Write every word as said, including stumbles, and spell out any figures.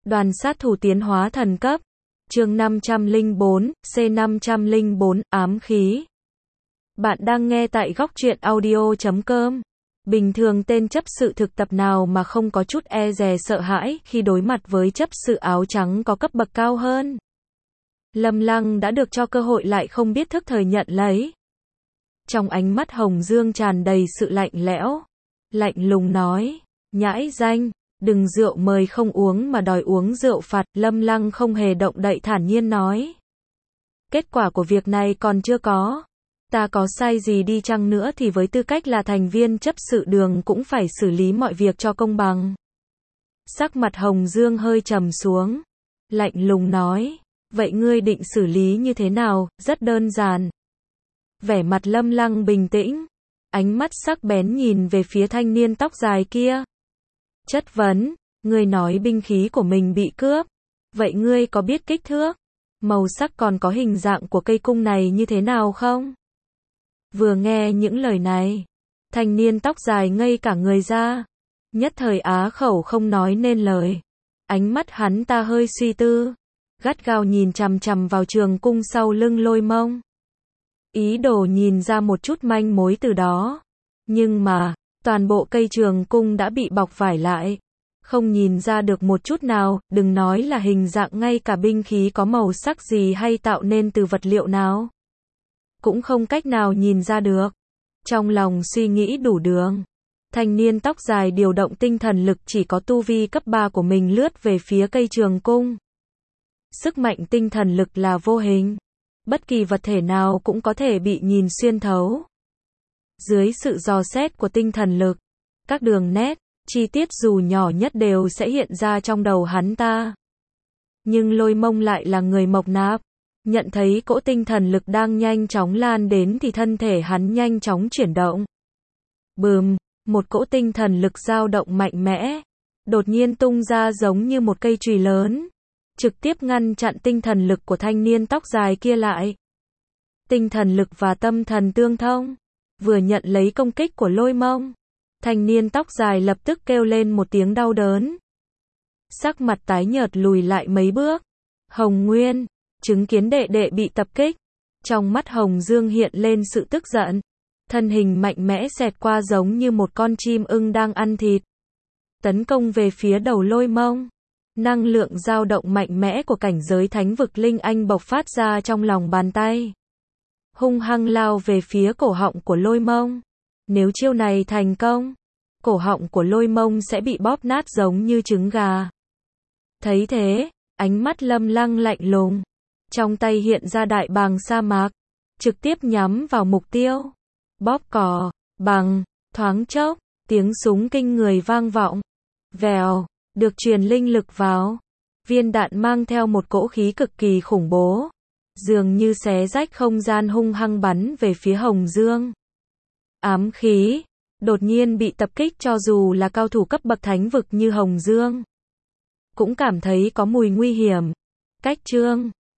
Đoàn sát thủ tiến hóa thần cấp. Chương năm trăm lẻ bốn, C năm trăm lẻ bốn, ám khí. Bạn đang nghe tại góc truyện audio chấm com. Bình thường tên chấp sự thực tập nào mà không có chút e dè sợ hãi khi đối mặt với chấp sự áo trắng có cấp bậc cao hơn. Lâm Lăng đã được cho cơ hội lại không biết thức thời nhận lấy. Trong ánh mắt Hồng Dương tràn đầy sự lạnh lẽo. Lạnh lùng nói, nhãi danh, đừng rượu mời không uống mà đòi uống rượu phạt. Lâm Lăng không hề động đậy thản nhiên nói. Kết quả của việc này còn chưa có. Ta có sai gì đi chăng nữa thì với tư cách là thành viên chấp sự đường cũng phải xử lý mọi việc cho công bằng. Sắc mặt Hồng Dương hơi trầm xuống. Lạnh lùng nói, vậy ngươi định xử lý như thế nào? Rất đơn giản. Vẻ mặt Lâm Lăng bình tĩnh. Ánh mắt sắc bén nhìn về phía thanh niên tóc dài kia. Chất vấn, ngươi nói binh khí của mình bị cướp. Vậy ngươi có biết kích thước, màu sắc còn có hình dạng của cây cung này như thế nào không? Vừa nghe những lời này, thanh niên tóc dài ngây cả người ra. Nhất thời á khẩu không nói nên lời. Ánh mắt hắn ta hơi suy tư, gắt gao nhìn chằm chằm vào trường cung sau lưng Lôi Mông. Ý đồ nhìn ra một chút manh mối từ đó. Nhưng mà, toàn bộ cây trường cung đã bị bọc vải lại. Không nhìn ra được một chút nào, đừng nói là hình dạng, ngay cả binh khí có màu sắc gì hay tạo nên từ vật liệu nào. Cũng không cách nào nhìn ra được. Trong lòng suy nghĩ đủ đường. Thanh niên tóc dài điều động tinh thần lực chỉ có tu vi cấp ba của mình lướt về phía cây trường cung. Sức mạnh tinh thần lực là vô hình. Bất kỳ vật thể nào cũng có thể bị nhìn xuyên thấu. Dưới sự dò xét của tinh thần lực, các đường nét, chi tiết dù nhỏ nhất đều sẽ hiện ra trong đầu hắn ta. Nhưng Lôi Mông lại là người mộc nạp. Nhận thấy cỗ tinh thần lực đang nhanh chóng lan đến thì thân thể hắn nhanh chóng chuyển động. Bùm, một cỗ tinh thần lực dao động mạnh mẽ, đột nhiên tung ra giống như một cây chùy lớn, trực tiếp ngăn chặn tinh thần lực của thanh niên tóc dài kia lại. Tinh thần lực và tâm thần tương thông, vừa nhận lấy công kích của Lôi Mông, thanh niên tóc dài lập tức kêu lên một tiếng đau đớn. Sắc mặt tái nhợt lùi lại mấy bước. Hồng Nguyên, chứng kiến đệ đệ bị tập kích, trong mắt Hồng Dương hiện lên sự tức giận. Thân hình mạnh mẽ xẹt qua giống như một con chim ưng đang ăn thịt, tấn công về phía đầu Lôi Mông. Năng lượng dao động mạnh mẽ của cảnh giới thánh vực linh anh bộc phát ra trong lòng bàn tay, hung hăng lao về phía cổ họng của Lôi Mông. Nếu chiêu này thành công, cổ họng của Lôi Mông sẽ bị bóp nát giống như trứng gà. Thấy thế, ánh mắt Lâm Lăng lạnh lùng, trong tay hiện ra đại bàng sa mạc, trực tiếp nhắm vào mục tiêu. Bóp cò, bằng, thoáng chốc, tiếng súng kinh người vang vọng. Vèo, được truyền linh lực vào. Viên đạn mang theo một cỗ khí cực kỳ khủng bố, dường như xé rách không gian hung hăng bắn về phía Hồng Dương. Ám khí, đột nhiên bị tập kích cho dù là cao thủ cấp bậc thánh vực như Hồng Dương cũng cảm thấy có mùi nguy hiểm. Cách chương